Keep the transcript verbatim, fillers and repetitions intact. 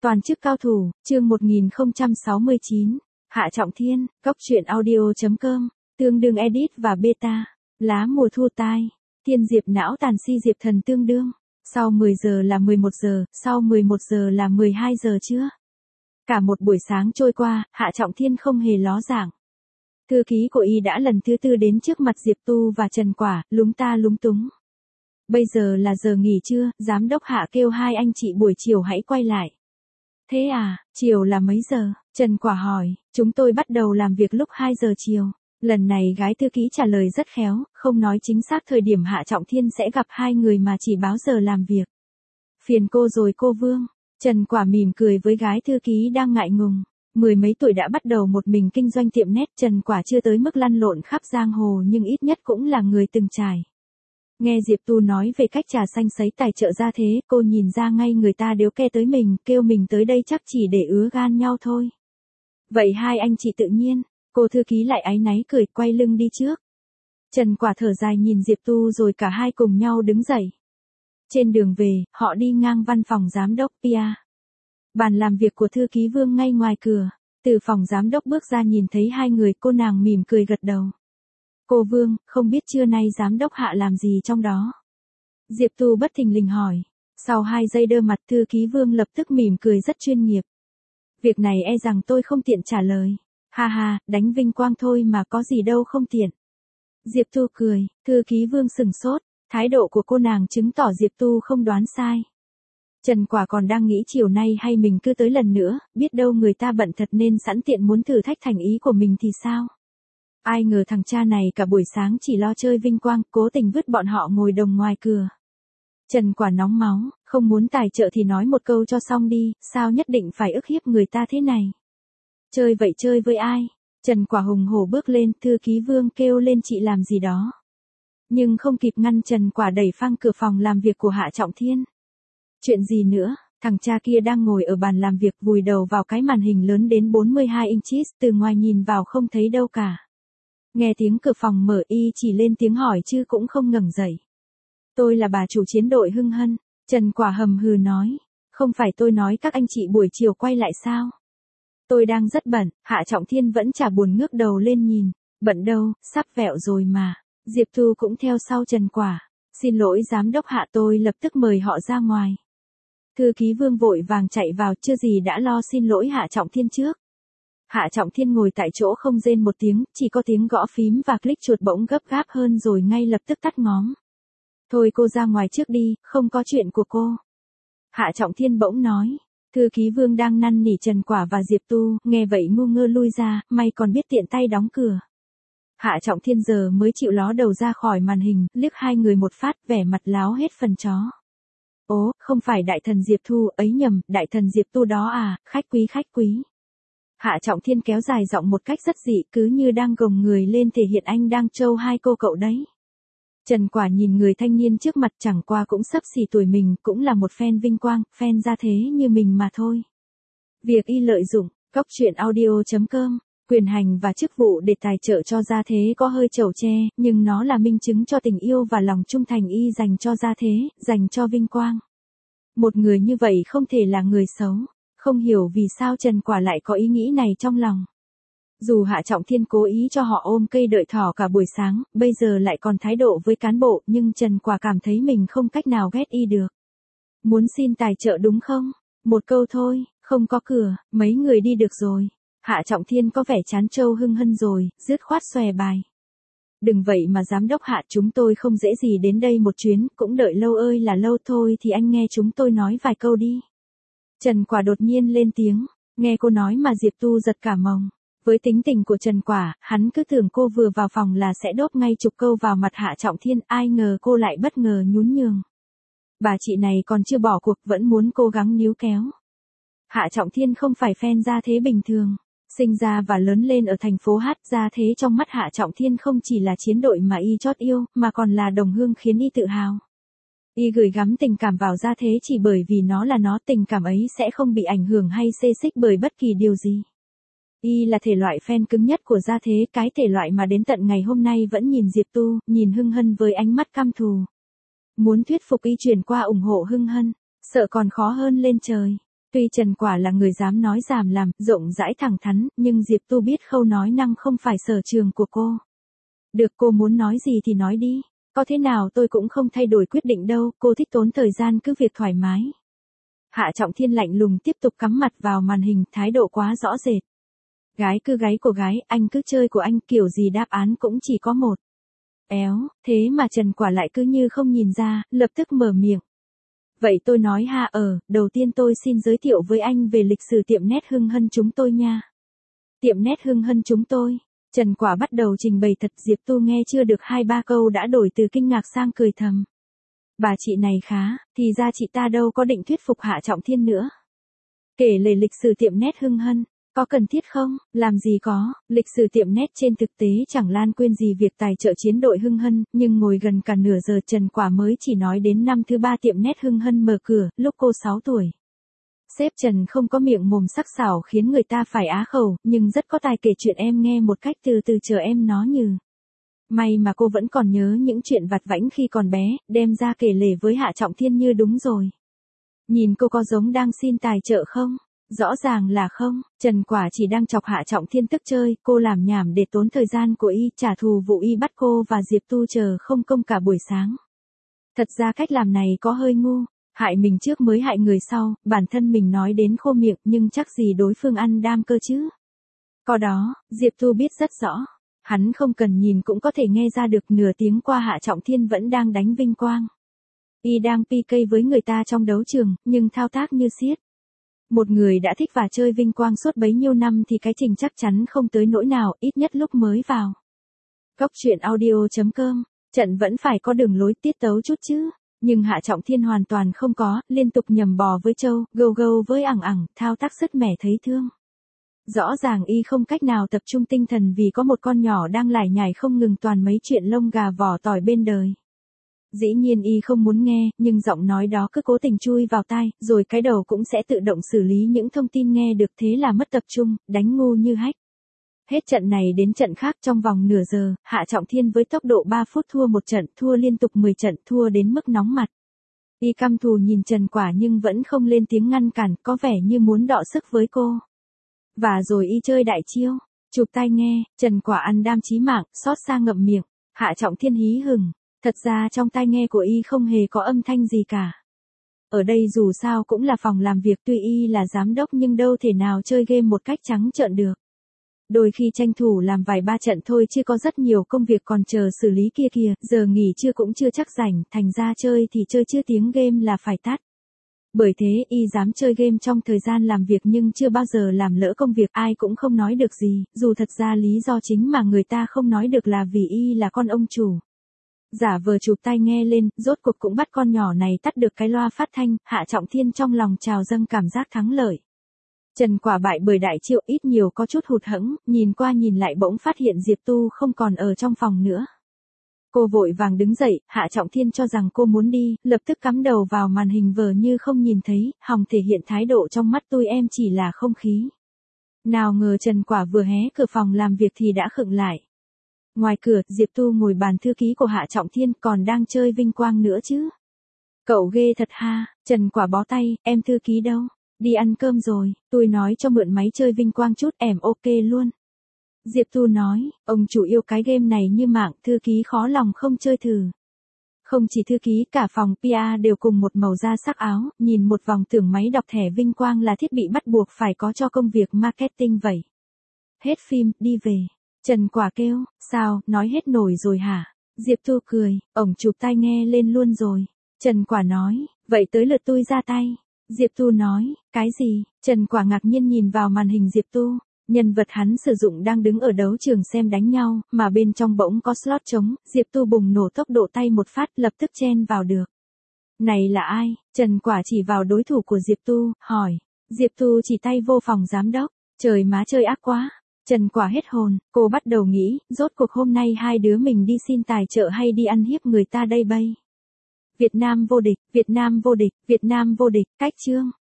Toàn chức cao thủ, chương một nghìn không trăm sáu mươi chín. Hạ Trọng Thiên, Cốc truyện audio chấm com, tương đương edit và beta. Lá mùa thu tai, thiên diệp não tàn si diệp thần tương đương. Sau mười giờ là mười một giờ, sau mười một giờ là mười hai giờ trưa. Cả một buổi sáng trôi qua, Hạ Trọng Thiên không hề ló dạng. Thư ký của y đã lần thứ tư đến trước mặt Diệp Tu và Trần Quả, lúng ta lúng túng. Bây giờ là giờ nghỉ trưa, giám đốc Hạ kêu hai anh chị buổi chiều hãy quay lại. Thế à, chiều là mấy giờ? Trần Quả hỏi, chúng tôi bắt đầu làm việc lúc hai giờ chiều. Lần này gái thư ký trả lời rất khéo, không nói chính xác thời điểm Hạ Trọng Thiên sẽ gặp hai người mà chỉ báo giờ làm việc. Phiền cô rồi cô Vương. Trần Quả mỉm cười với gái thư ký đang ngại ngùng. Mười mấy tuổi đã bắt đầu một mình kinh doanh tiệm nét, Trần Quả chưa tới mức lăn lộn khắp giang hồ nhưng ít nhất cũng là người từng trải. Nghe Diệp Tu nói về cách trà xanh sấy tài trợ ra thế, cô nhìn ra ngay người ta đếu ke tới mình, kêu mình tới đây chắc chỉ để ứa gan nhau thôi. Vậy hai anh chị tự nhiên, cô thư ký lại áy náy cười quay lưng đi trước. Trần Quả thở dài nhìn Diệp Tu rồi cả hai cùng nhau đứng dậy. Trên đường về, họ đi ngang văn phòng giám đốc pê a. Bàn làm việc của thư ký Vương ngay ngoài cửa, từ phòng giám đốc bước ra nhìn thấy hai người, cô nàng mỉm cười gật đầu. Cô Vương, không biết trưa nay giám đốc Hạ làm gì trong đó? Diệp Tu bất thình lình hỏi. Sau hai giây đơ mặt thư ký Vương lập tức mỉm cười rất chuyên nghiệp. Việc này e rằng tôi không tiện trả lời. Ha ha, đánh vinh quang thôi mà có gì đâu không tiện. Diệp Tu cười, thư ký Vương sừng sốt, thái độ của cô nàng chứng tỏ Diệp Tu không đoán sai. Trần Quả còn đang nghĩ chiều nay hay mình cứ tới lần nữa, biết đâu người ta bận thật nên sẵn tiện muốn thử thách thành ý của mình thì sao? Ai ngờ thằng cha này cả buổi sáng chỉ lo chơi vinh quang, cố tình vứt bọn họ ngồi đồng ngoài cửa. Trần Quả nóng máu, không muốn tài trợ thì nói một câu cho xong đi, sao nhất định phải ức hiếp người ta thế này? Chơi vậy chơi với ai? Trần Quả hùng hổ bước lên, thư ký Vương kêu lên chị làm gì đó. Nhưng không kịp ngăn Trần Quả đẩy phăng cửa phòng làm việc của Hạ Trọng Thiên. Chuyện gì nữa? Thằng cha kia đang ngồi ở bàn làm việc vùi đầu vào cái màn hình lớn đến bốn mươi hai inches, từ ngoài nhìn vào không thấy đâu cả. Nghe tiếng cửa phòng mở y chỉ lên tiếng hỏi chứ cũng không ngẩng dậy. Tôi là bà chủ chiến đội Hưng Hân, Trần Quả hầm hừ nói. Không phải tôi nói các anh chị buổi chiều quay lại sao? Tôi đang rất bận, Hạ Trọng Thiên vẫn chả buồn ngước đầu lên nhìn. Bận đâu, sắp vẹo rồi mà. Diệp Thu cũng theo sau Trần Quả. Xin lỗi giám đốc Hạ, tôi lập tức mời họ ra ngoài. Thư ký Vương vội vàng chạy vào, chưa gì đã lo xin lỗi Hạ Trọng Thiên trước. Hạ Trọng Thiên ngồi tại chỗ không rên một tiếng, chỉ có tiếng gõ phím và click chuột bỗng gấp gáp hơn rồi ngay lập tức tắt ngóm. Thôi cô ra ngoài trước đi, không có chuyện của cô. Hạ Trọng Thiên bỗng nói. Thư ký Vương đang năn nỉ Trần Quả và Diệp Tu, nghe vậy ngu ngơ lui ra, may còn biết tiện tay đóng cửa. Hạ Trọng Thiên giờ mới chịu ló đầu ra khỏi màn hình, liếc hai người một phát, vẻ mặt láo hết phần chó. Ố, không phải đại thần Diệp Thu, ấy nhầm, đại thần Diệp Tu đó à, khách quý khách quý. Hạ Trọng Thiên kéo dài giọng một cách rất dị, cứ như đang gồng người lên thể hiện anh đang trâu hai cô cậu đấy. Trần Quả nhìn người thanh niên trước mặt, chẳng qua cũng xấp xỉ tuổi mình, cũng là một fan vinh quang, fan ra thế như mình mà thôi. Việc y lợi dụng, Cốc truyện audio chấm com, quyền hành và chức vụ để tài trợ cho gia thế có hơi chẩu tre, nhưng nó là minh chứng cho tình yêu và lòng trung thành y dành cho gia thế, dành cho vinh quang. Một người như vậy không thể là người xấu. Không hiểu vì sao Trần Quả lại có ý nghĩ này trong lòng. Dù Hạ Trọng Thiên cố ý cho họ ôm cây đợi thỏ cả buổi sáng, bây giờ lại còn thái độ với cán bộ, nhưng Trần Quả cảm thấy mình không cách nào ghét y được. Muốn xin tài trợ đúng không? Một câu thôi, không có cửa, mấy người đi được rồi. Hạ Trọng Thiên có vẻ chán trâu Hưng Hân rồi, dứt khoát xòe bài. Đừng vậy mà giám đốc Hạ, chúng tôi không dễ gì đến đây một chuyến, cũng đợi lâu ơi là lâu thôi thì anh nghe chúng tôi nói vài câu đi. Trần Quả đột nhiên lên tiếng, nghe cô nói mà Diệp Tu giật cả mồng. Với tính tình của Trần Quả, hắn cứ tưởng cô vừa vào phòng là sẽ đốt ngay chục câu vào mặt Hạ Trọng Thiên, ai ngờ cô lại bất ngờ nhún nhường. Bà chị này còn chưa bỏ cuộc, vẫn muốn cố gắng níu kéo. Hạ Trọng Thiên không phải fan gia thế bình thường. Sinh ra và lớn lên ở thành phố Hát, gia thế trong mắt Hạ Trọng Thiên không chỉ là chiến đội mà y chót yêu, mà còn là đồng hương khiến y tự hào. Y gửi gắm tình cảm vào gia thế chỉ bởi vì nó là nó, tình cảm ấy sẽ không bị ảnh hưởng hay xê xích bởi bất kỳ điều gì. Y là thể loại fan cứng nhất của gia thế, cái thể loại mà đến tận ngày hôm nay vẫn nhìn Diệp Tu, nhìn Hưng Hân với ánh mắt căm thù. Muốn thuyết phục y chuyển qua ủng hộ Hưng Hân, sợ còn khó hơn lên trời. Tuy Trần Quả là người dám nói dám làm, rộng rãi thẳng thắn, nhưng Diệp Tu biết khâu nói năng không phải sở trường của cô. Được, cô muốn nói gì thì nói đi. Có thế nào tôi cũng không thay đổi quyết định đâu, cô thích tốn thời gian cứ việc thoải mái. Hạ Trọng Thiên lạnh lùng tiếp tục cắm mặt vào màn hình, thái độ quá rõ rệt. Gái cứ gáy của gái, anh cứ chơi của anh, kiểu gì đáp án cũng chỉ có một. Éo, thế mà Trần Quả lại cứ như không nhìn ra, lập tức mở miệng. Vậy tôi nói ha ở, đầu tiên tôi xin giới thiệu với anh về lịch sử tiệm nét Hưng Hân chúng tôi nha. Tiệm nét Hưng Hân chúng tôi. Trần Quả bắt đầu trình bày thật, Diệp Tu nghe chưa được hai ba câu đã đổi từ kinh ngạc sang cười thầm. Bà chị này khá, thì ra chị ta đâu có định thuyết phục Hạ Trọng Thiên nữa. Kể lể lịch sử tiệm nét Hưng Hân, có cần thiết không? Làm gì có, lịch sử tiệm nét trên thực tế chẳng lan quên gì việc tài trợ chiến đội Hưng Hân, nhưng ngồi gần cả nửa giờ Trần Quả mới chỉ nói đến năm thứ ba tiệm nét Hưng Hân mở cửa, lúc cô sáu tuổi. Sếp Trần không có miệng mồm sắc sảo khiến người ta phải á khẩu, nhưng rất có tài kể chuyện em nghe một cách từ từ chờ em nó như. May mà cô vẫn còn nhớ những chuyện vặt vãnh khi còn bé, đem ra kể lể với Hạ Trọng Thiên như đúng rồi. Nhìn cô có giống đang xin tài trợ không? Rõ ràng là không, Trần Quả chỉ đang chọc Hạ Trọng Thiên tức chơi, cô làm nhảm để tốn thời gian của y, trả thù vụ y bắt cô và Diệp Tu chờ không công cả buổi sáng. Thật ra cách làm này có hơi ngu, hại mình trước mới hại người sau, bản thân mình nói đến khô miệng nhưng chắc gì đối phương ăn đam cơ chứ. Có đó, Diệp Tu biết rất rõ, hắn không cần nhìn cũng có thể nghe ra được nửa tiếng qua Hạ Trọng Thiên vẫn đang đánh vinh quang. Y đang pê ca với người ta trong đấu trường, nhưng thao tác như xiết. Một người đã thích và chơi vinh quang suốt bấy nhiêu năm thì cái trình chắc chắn không tới nỗi nào, ít nhất lúc mới vào. Góc truyện audio chấm com, trận vẫn phải có đường lối tiết tấu chút chứ, nhưng Hạ Trọng Thiên hoàn toàn không có, liên tục nhầm bò với trâu, gâu gâu với ẳng ẳng, thao tác sứt mẻ thấy thương. Rõ ràng y không cách nào tập trung tinh thần vì có một con nhỏ đang lải nhải không ngừng toàn mấy chuyện lông gà vỏ tỏi bên đời. Dĩ nhiên y không muốn nghe, nhưng giọng nói đó cứ cố tình chui vào tai, rồi cái đầu cũng sẽ tự động xử lý những thông tin nghe được, thế là mất tập trung, đánh ngu như hách. Hết trận này đến trận khác trong vòng nửa giờ, Hạ Trọng Thiên với tốc độ ba phút thua một trận, thua liên tục mười trận, thua đến mức nóng mặt. Y căm thù nhìn Trần Quả nhưng vẫn không lên tiếng ngăn cản, có vẻ như muốn đọ sức với cô. Và rồi y chơi đại chiêu, chụp tai nghe, Trần Quả ăn đam chí mạng, xót xa ngậm miệng, Hạ Trọng Thiên hí hửng. Thật ra trong tai nghe của y không hề có âm thanh gì cả. Ở đây dù sao cũng là phòng làm việc, tuy y là giám đốc nhưng đâu thể nào chơi game một cách trắng trợn được. Đôi khi tranh thủ làm vài ba trận thôi chứ có rất nhiều công việc còn chờ xử lý kia kìa, giờ nghỉ trưa cũng chưa chắc rảnh, thành ra chơi thì chơi chứ tiếng game là phải tắt. Bởi thế y dám chơi game trong thời gian làm việc nhưng chưa bao giờ làm lỡ công việc, ai cũng không nói được gì, dù thật ra lý do chính mà người ta không nói được là vì y là con ông chủ. Giả vờ chụp tai nghe lên, rốt cuộc cũng bắt con nhỏ này tắt được cái loa phát thanh, Hạ Trọng Thiên trong lòng trào dâng cảm giác thắng lợi. Trần Quả bại bởi đại chiêu ít nhiều có chút hụt hẫng, nhìn qua nhìn lại bỗng phát hiện Diệp Tu không còn ở trong phòng nữa. Cô vội vàng đứng dậy, Hạ Trọng Thiên cho rằng cô muốn đi, lập tức cắm đầu vào màn hình vờ như không nhìn thấy, hòng thể hiện thái độ trong mắt tôi em chỉ là không khí. Nào ngờ Trần Quả vừa hé cửa phòng làm việc thì đã khựng lại. Ngoài cửa, Diệp Tu ngồi bàn thư ký của Hạ Trọng Thiên còn đang chơi vinh quang nữa chứ. Cậu ghê thật ha, Trần Quả bó tay, em thư ký đâu? Đi ăn cơm rồi, tôi nói cho mượn máy chơi vinh quang chút, em ok luôn. Diệp Tu nói, ông chủ yêu cái game này như mạng, thư ký khó lòng không chơi thử. Không chỉ thư ký, cả phòng pê e đều cùng một màu da sắc áo, nhìn một vòng tưởng máy đọc thẻ vinh quang là thiết bị bắt buộc phải có cho công việc marketing vậy. Hết phim, đi về. Trần Quả kêu, sao, nói hết nổi rồi hả? Diệp Tu cười, ổng chụp tai nghe lên luôn rồi. Trần Quả nói, vậy tới lượt tôi ra tay. Diệp Tu nói, cái gì? Trần Quả ngạc nhiên nhìn vào màn hình Diệp Tu. Nhân vật hắn sử dụng đang đứng ở đấu trường xem đánh nhau, mà bên trong bỗng có slot trống, Diệp Tu bùng nổ tốc độ tay một phát lập tức chen vào được. Này là ai? Trần Quả chỉ vào đối thủ của Diệp Tu, hỏi. Diệp Tu chỉ tay vô phòng giám đốc, trời má chơi ác quá. Trần Quả hết hồn, cô bắt đầu nghĩ, rốt cuộc hôm nay hai đứa mình đi xin tài trợ hay đi ăn hiếp người ta đây bay. Việt Nam vô địch, Việt Nam vô địch, Việt Nam vô địch, cách chương.